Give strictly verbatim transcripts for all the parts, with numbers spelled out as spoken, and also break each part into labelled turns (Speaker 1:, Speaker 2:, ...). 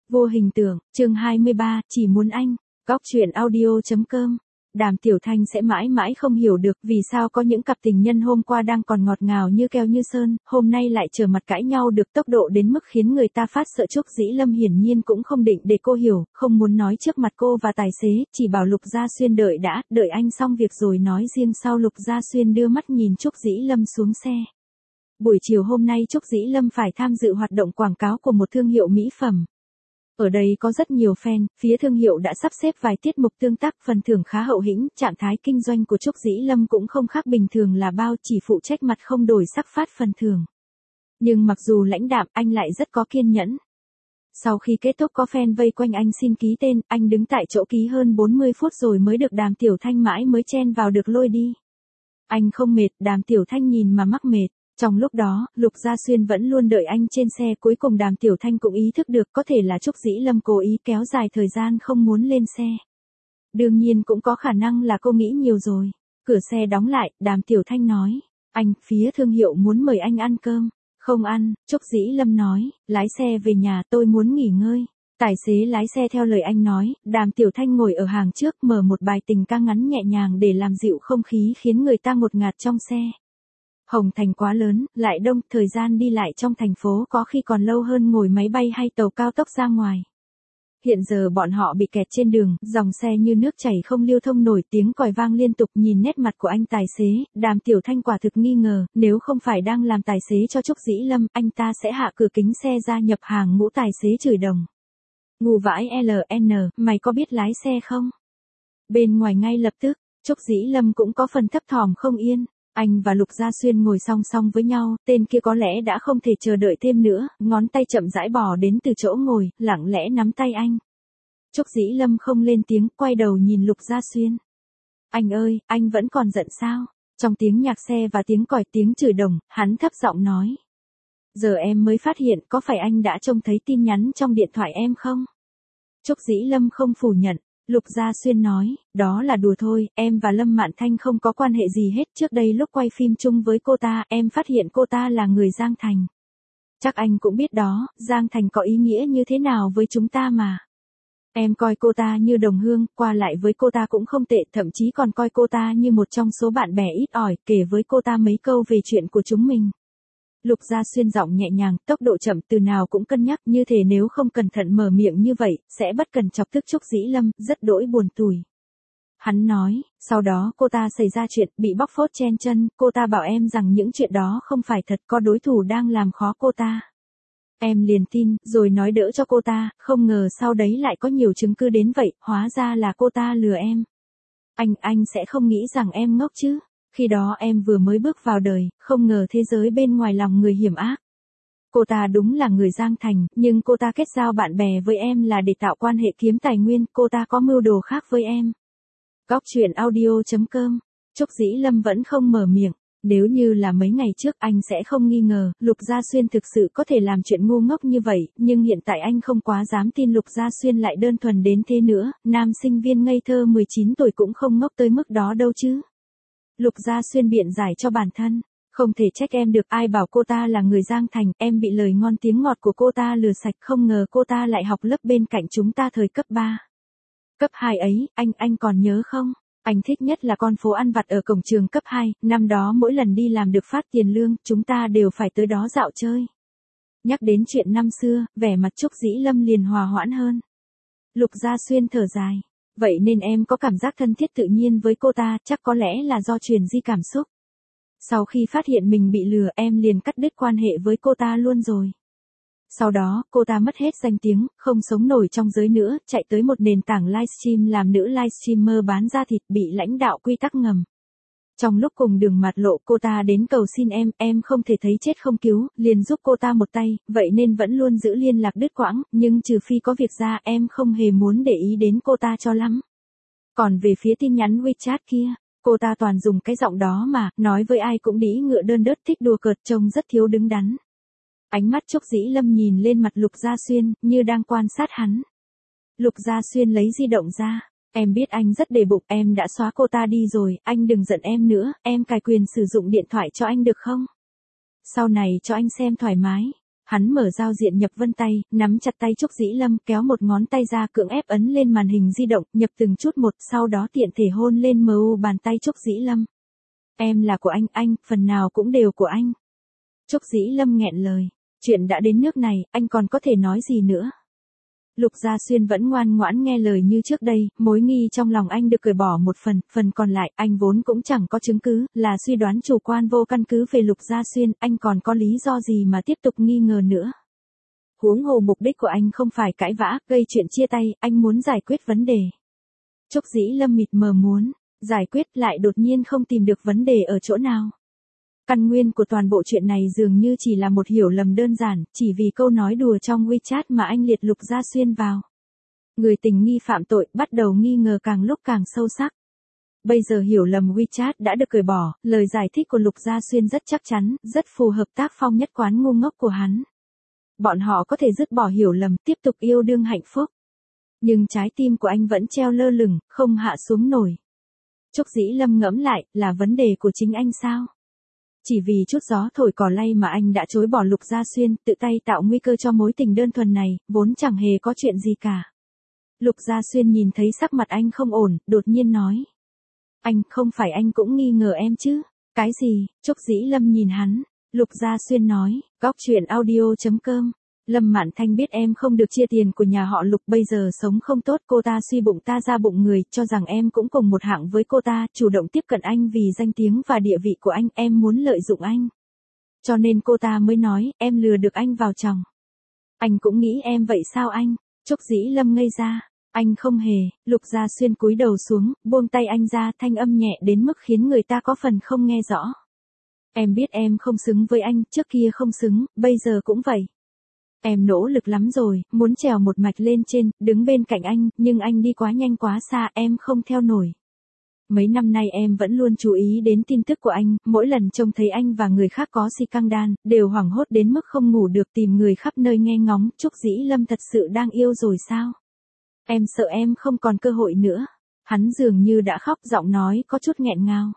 Speaker 1: Vô hình tượng, chương hai mươi ba, chỉ muốn anh. Góc truyện audio.com. Đàm Tiểu Thanh sẽ mãi mãi không hiểu được vì sao có những cặp tình nhân hôm qua đang còn ngọt ngào như keo như sơn, hôm nay lại trở mặt cãi nhau được tốc độ đến mức khiến người ta phát sợ. Trúc Dĩ Lâm hiển nhiên cũng không định để cô hiểu, không muốn nói trước mặt cô và tài xế, chỉ bảo Lục Gia Xuyên đợi đã, đợi anh xong việc rồi nói riêng sau. Lục Gia Xuyên đưa mắt nhìn Trúc Dĩ Lâm xuống xe. Buổi chiều hôm nay Trúc Dĩ Lâm phải tham dự hoạt động quảng cáo của một thương hiệu mỹ phẩm. Ở đây có rất nhiều fan, phía thương hiệu đã sắp xếp vài tiết mục tương tác, phần thưởng khá hậu hĩnh, trạng thái kinh doanh của Trúc Dĩ Lâm cũng không khác bình thường là bao, chỉ phụ trách mặt không đổi sắc phát phần thưởng. Nhưng mặc dù lãnh đạm, anh lại rất có kiên nhẫn. Sau khi kết thúc có fan vây quanh anh xin ký tên, anh đứng tại chỗ ký hơn bốn mươi phút rồi mới được Đàm Tiểu Thanh mãi mới chen vào được lôi đi. Anh không mệt, Đàm Tiểu Thanh nhìn mà mắc mệt. Trong lúc đó, Lục Gia Xuyên vẫn luôn đợi anh trên xe, cuối cùng Đàm Tiểu Thanh cũng ý thức được có thể là Trúc Dĩ Lâm cố ý kéo dài thời gian không muốn lên xe. Đương nhiên cũng có khả năng là cô nghĩ nhiều rồi. Cửa xe đóng lại, Đàm Tiểu Thanh nói, anh, phía thương hiệu muốn mời anh ăn cơm. Không ăn, Trúc Dĩ Lâm nói, lái xe về nhà, tôi muốn nghỉ ngơi. Tài xế lái xe theo lời anh nói, Đàm Tiểu Thanh ngồi ở hàng trước mở một bài tình ca ngắn nhẹ nhàng để làm dịu không khí khiến người ta ngột ngạt trong xe. Hồng Thành quá lớn, lại đông, thời gian đi lại trong thành phố có khi còn lâu hơn ngồi máy bay hay tàu cao tốc ra ngoài. Hiện giờ bọn họ bị kẹt trên đường, dòng xe như nước chảy không lưu thông nổi, tiếng còi vang liên tục. Nhìn nét mặt của anh tài xế, Đàm Tiểu Thanh quả thực nghi ngờ, nếu không phải đang làm tài xế cho Trúc Dĩ Lâm, anh ta sẽ hạ cửa kính xe ra nhập hàng ngũ tài xế chửi đồng. Ngu vãi lờ en, mày có biết lái xe không? Bên ngoài ngay lập tức, Trúc Dĩ Lâm cũng có phần thấp thỏm không yên. Anh và Lục Gia Xuyên ngồi song song với nhau, tên kia có lẽ đã không thể chờ đợi thêm nữa, ngón tay chậm rãi bò đến từ chỗ ngồi, lặng lẽ nắm tay anh. Trúc Dĩ Lâm không lên tiếng, quay đầu nhìn Lục Gia Xuyên. Anh ơi, anh vẫn còn giận sao? Trong tiếng nhạc xe và tiếng còi tiếng chửi đồng, hắn thấp giọng nói. Giờ em mới phát hiện có phải anh đã trông thấy tin nhắn trong điện thoại em không? Trúc Dĩ Lâm không phủ nhận. Lục Gia Xuyên nói, đó là đùa thôi, em và Lâm Mạn Thanh không có quan hệ gì hết. Trước đây lúc quay phim chung với cô ta, em phát hiện cô ta là người Giang Thành. Chắc anh cũng biết đó, Giang Thành có ý nghĩa như thế nào với chúng ta mà. Em coi cô ta như đồng hương, qua lại với cô ta cũng không tệ, thậm chí còn coi cô ta như một trong số bạn bè ít ỏi, kể với cô ta mấy câu về chuyện của chúng mình. Lục Gia Xuyên giọng nhẹ nhàng, tốc độ chậm, từ nào cũng cân nhắc, như thể nếu không cẩn thận mở miệng như vậy, sẽ bất cần chọc tức Trúc Dĩ Lâm, rất đỗi buồn tủi. Hắn nói, sau đó cô ta xảy ra chuyện, bị bóc phốt chen chân, cô ta bảo em rằng những chuyện đó không phải thật, có đối thủ đang làm khó cô ta. Em liền tin, rồi nói đỡ cho cô ta, không ngờ sau đấy lại có nhiều chứng cứ đến vậy, hóa ra là cô ta lừa em. Anh, anh sẽ không nghĩ rằng em ngốc chứ. Khi đó em vừa mới bước vào đời, không ngờ thế giới bên ngoài lòng người hiểm ác. Cô ta đúng là người Giang Thành, nhưng cô ta kết giao bạn bè với em là để tạo quan hệ kiếm tài nguyên, cô ta có mưu đồ khác với em. Góc truyện audio.com. Trúc Dĩ Lâm vẫn không mở miệng. Nếu như là mấy ngày trước anh sẽ không nghi ngờ, Lục Gia Xuyên thực sự có thể làm chuyện ngu ngốc như vậy, nhưng hiện tại anh không quá dám tin Lục Gia Xuyên lại đơn thuần đến thế nữa, nam sinh viên ngây thơ mười chín tuổi cũng không ngốc tới mức đó đâu chứ. Lục Gia Xuyên biện giải cho bản thân, không thể trách em được, ai bảo cô ta là người Giang Thành, em bị lời ngon tiếng ngọt của cô ta lừa sạch, không ngờ cô ta lại học lớp bên cạnh chúng ta thời cấp ba. Cấp hai ấy, anh, anh còn nhớ không? Anh thích nhất là con phố ăn vặt ở cổng trường cấp hai, năm đó mỗi lần đi làm được phát tiền lương, chúng ta đều phải tới đó dạo chơi. Nhắc đến chuyện năm xưa, vẻ mặt Trúc Dĩ Lâm liền hòa hoãn hơn. Lục Gia Xuyên thở dài. Vậy nên em có cảm giác thân thiết tự nhiên với cô ta, chắc có lẽ là do truyền di cảm xúc. Sau khi phát hiện mình bị lừa, em liền cắt đứt quan hệ với cô ta luôn rồi. Sau đó, cô ta mất hết danh tiếng, không sống nổi trong giới nữa, chạy tới một nền tảng livestream làm nữ livestreamer bán da thịt, bị lãnh đạo quy tắc ngầm. Trong lúc cùng đường mạt lộ, cô ta đến cầu xin em, em không thể thấy chết không cứu, liền giúp cô ta một tay, vậy nên vẫn luôn giữ liên lạc đứt quãng, nhưng trừ phi có việc ra, em không hề muốn để ý đến cô ta cho lắm. Còn về phía tin nhắn WeChat kia, cô ta toàn dùng cái giọng đó mà, nói với ai cũng đĩ ngựa đơn đớt, thích đùa cợt, trông rất thiếu đứng đắn. Ánh mắt Trúc Dĩ Lâm nhìn lên mặt Lục Gia Xuyên, như đang quan sát hắn. Lục Gia Xuyên lấy di động ra. Em biết anh rất để bụng, em đã xóa cô ta đi rồi, anh đừng giận em nữa, em cài quyền sử dụng điện thoại cho anh được không? Sau này cho anh xem thoải mái. Hắn mở giao diện nhập vân tay, nắm chặt tay Trúc Dĩ Lâm, kéo một ngón tay ra cưỡng ép ấn lên màn hình di động, nhập từng chút một, sau đó tiện thể hôn lên mờ u bàn tay Trúc Dĩ Lâm. Em là của anh, anh, phần nào cũng đều của anh. Trúc Dĩ Lâm nghẹn lời. Chuyện đã đến nước này, anh còn có thể nói gì nữa? Lục Gia Xuyên vẫn ngoan ngoãn nghe lời như trước đây, mối nghi trong lòng anh được cởi bỏ một phần, phần còn lại anh vốn cũng chẳng có chứng cứ, là suy đoán chủ quan vô căn cứ về Lục Gia Xuyên, anh còn có lý do gì mà tiếp tục nghi ngờ nữa. Huống hồ mục đích của anh không phải cãi vã, gây chuyện chia tay, anh muốn giải quyết vấn đề. Trúc Dĩ Lâm mịt mờ muốn giải quyết lại đột nhiên không tìm được vấn đề ở chỗ nào. Căn nguyên của toàn bộ chuyện này dường như chỉ là một hiểu lầm đơn giản, chỉ vì câu nói đùa trong WeChat mà anh liệt Lục Gia Xuyên vào. Người tình nghi phạm tội bắt đầu nghi ngờ càng lúc càng sâu sắc. Bây giờ hiểu lầm WeChat đã được cởi bỏ, lời giải thích của Lục Gia Xuyên rất chắc chắn, rất phù hợp tác phong nhất quán ngu ngốc của hắn. Bọn họ có thể dứt bỏ hiểu lầm, tiếp tục yêu đương hạnh phúc. Nhưng trái tim của anh vẫn treo lơ lửng, không hạ xuống nổi. Trúc Dĩ Lâm ngẫm lại, là vấn đề của chính anh sao? Chỉ vì chút gió thổi cỏ lay mà anh đã chối bỏ Lục Gia Xuyên, tự tay tạo nguy cơ cho mối tình đơn thuần này, vốn chẳng hề có chuyện gì cả. Lục Gia Xuyên nhìn thấy sắc mặt anh không ổn, đột nhiên nói. Anh, không phải anh cũng nghi ngờ em chứ? Cái gì? Trúc Dĩ Lâm nhìn hắn. Lục Gia Xuyên nói, góc chuyện audio chấm com. Lâm Mạn Thanh biết em không được chia tiền của nhà họ Lục, bây giờ sống không tốt, cô ta suy bụng ta ra bụng người, cho rằng em cũng cùng một hạng với cô ta, chủ động tiếp cận anh vì danh tiếng và địa vị của anh, em muốn lợi dụng anh. Cho nên cô ta mới nói, em lừa được anh vào chồng. Anh cũng nghĩ em vậy sao anh? Trúc Dĩ Lâm ngây ra. Anh không hề. Lục Gia Xuyên cúi đầu xuống, buông tay anh ra, thanh âm nhẹ đến mức khiến người ta có phần không nghe rõ. Em biết em không xứng với anh, trước kia không xứng, bây giờ cũng vậy. Em nỗ lực lắm rồi, muốn trèo một mạch lên trên, đứng bên cạnh anh, nhưng anh đi quá nhanh quá xa, em không theo nổi. Mấy năm nay em vẫn luôn chú ý đến tin tức của anh, mỗi lần trông thấy anh và người khác có si căng đan, đều hoảng hốt đến mức không ngủ được, tìm người khắp nơi nghe ngóng. Trúc Dĩ Lâm thật sự đang yêu rồi sao? Em sợ em không còn cơ hội nữa. Hắn dường như đã khóc, giọng nói có chút nghẹn ngào.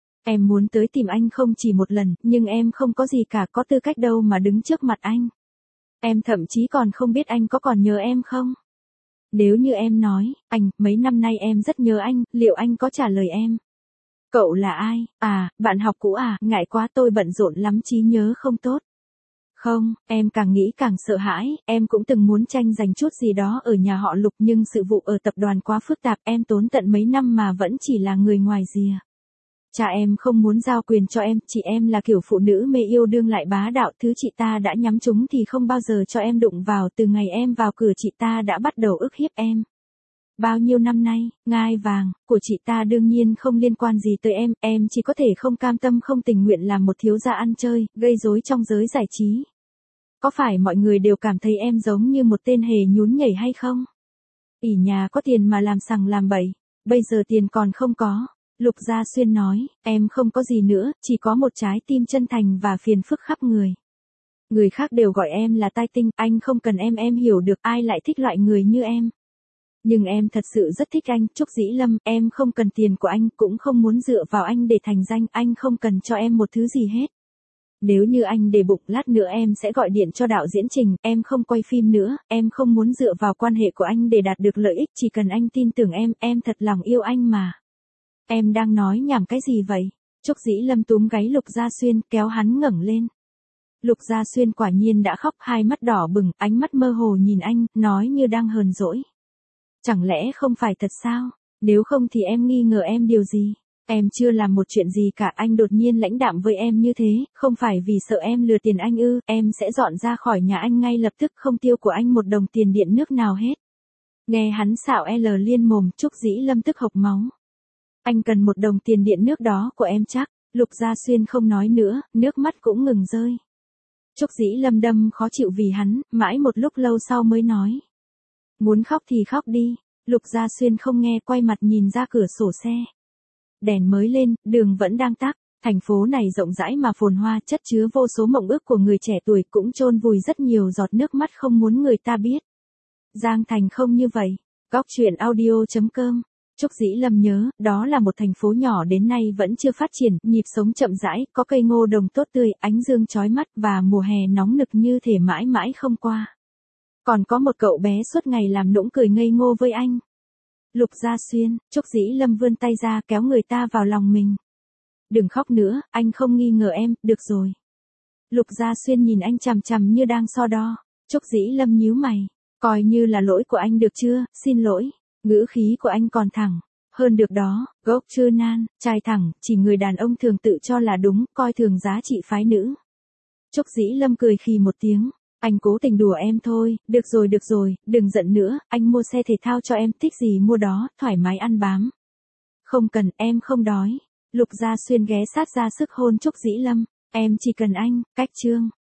Speaker 1: Em muốn tới tìm anh không chỉ một lần, nhưng em không có gì cả, có tư cách đâu mà đứng trước mặt anh. Em thậm chí còn không biết anh có còn nhớ em không? Nếu như em nói, anh, mấy năm nay em rất nhớ anh, liệu anh có trả lời em? Cậu là ai? À, bạn học cũ à, ngại quá tôi bận rộn lắm trí nhớ không tốt. Không, em càng nghĩ càng sợ hãi, em cũng từng muốn tranh giành chút gì đó ở nhà họ Lục nhưng sự vụ ở tập đoàn quá phức tạp, em tốn tận mấy năm mà vẫn chỉ là người ngoài rìa. Cha em không muốn giao quyền cho em, chị em là kiểu phụ nữ mê yêu đương lại bá đạo, thứ chị ta đã nhắm trúng thì không bao giờ cho em đụng vào, từ ngày em vào cửa chị ta đã bắt đầu ức hiếp em. Bao nhiêu năm nay, ngai vàng của chị ta đương nhiên không liên quan gì tới em, em chỉ có thể không cam tâm không tình nguyện làm một thiếu gia ăn chơi, gây rối trong giới giải trí. Có phải mọi người đều cảm thấy em giống như một tên hề nhún nhảy hay không? Ỷ nhà có tiền mà làm sằng làm bậy, bây giờ tiền còn không có. Lục Gia Xuyên nói, em không có gì nữa, chỉ có một trái tim chân thành và phiền phức khắp người. Người khác đều gọi em là tai tinh, anh không cần em, em hiểu được ai lại thích loại người như em. Nhưng em thật sự rất thích anh, Trúc Dĩ Lâm, em không cần tiền của anh, cũng không muốn dựa vào anh để thành danh, anh không cần cho em một thứ gì hết. Nếu như anh để bụng, lát nữa em sẽ gọi điện cho đạo diễn Trình, em không quay phim nữa, em không muốn dựa vào quan hệ của anh để đạt được lợi ích, chỉ cần anh tin tưởng em, em thật lòng yêu anh mà. Em đang nói nhảm cái gì vậy? Trúc Dĩ Lâm túm gáy Lục Gia Xuyên, kéo hắn ngẩng lên. Lục Gia Xuyên quả nhiên đã khóc, hai mắt đỏ bừng, ánh mắt mơ hồ nhìn anh, nói như đang hờn dỗi. Chẳng lẽ không phải thật sao? Nếu không thì em nghi ngờ em điều gì? Em chưa làm một chuyện gì cả, anh đột nhiên lãnh đạm với em như thế, không phải vì sợ em lừa tiền anh ư, em sẽ dọn ra khỏi nhà anh ngay lập tức, không tiêu của anh một đồng tiền điện nước nào hết. Nghe hắn xạo L liên mồm, Trúc Dĩ Lâm tức hộc máu. Anh cần một đồng tiền điện nước đó của em chắc. Lục Gia Xuyên không nói nữa, nước mắt cũng ngừng rơi. Trúc Dĩ Lâm đâm khó chịu vì hắn, mãi một lúc lâu sau mới nói. Muốn khóc thì khóc đi. Lục Gia Xuyên không nghe, quay mặt nhìn ra cửa sổ xe. Đèn mới lên, đường vẫn đang tắt. Thành phố này rộng rãi mà phồn hoa, chất chứa vô số mộng ước của người trẻ tuổi, cũng chôn vùi rất nhiều giọt nước mắt không muốn người ta biết. Giang Thành không như vậy. Góc chuyện audio chấm com Trúc Dĩ Lâm nhớ, đó là một thành phố nhỏ đến nay vẫn chưa phát triển, nhịp sống chậm rãi, có cây ngô đồng tốt tươi, ánh dương chói mắt và mùa hè nóng nực như thể mãi mãi không qua. Còn có một cậu bé suốt ngày làm nũng cười ngây ngô với anh. Lục Gia Xuyên, Trúc Dĩ Lâm vươn tay ra kéo người ta vào lòng mình. Đừng khóc nữa, anh không nghi ngờ em, được rồi. Lục Gia Xuyên nhìn anh chằm chằm như đang so đo. Trúc Dĩ Lâm nhíu mày. Coi như là lỗi của anh được chưa, xin lỗi. Ngữ khí của anh còn thẳng. Hơn được đó, gốc chưa nan, trai thẳng, chỉ người đàn ông thường tự cho là đúng, coi thường giá trị phái nữ. Trúc Dĩ Lâm cười khì một tiếng. Anh cố tình đùa em thôi, được rồi được rồi, đừng giận nữa, anh mua xe thể thao cho em, thích gì mua đó, thoải mái ăn bám. Không cần, em không đói. Lục Gia Xuyên ghé sát ra sức hôn Trúc Dĩ Lâm. Em chỉ cần anh, cách chương.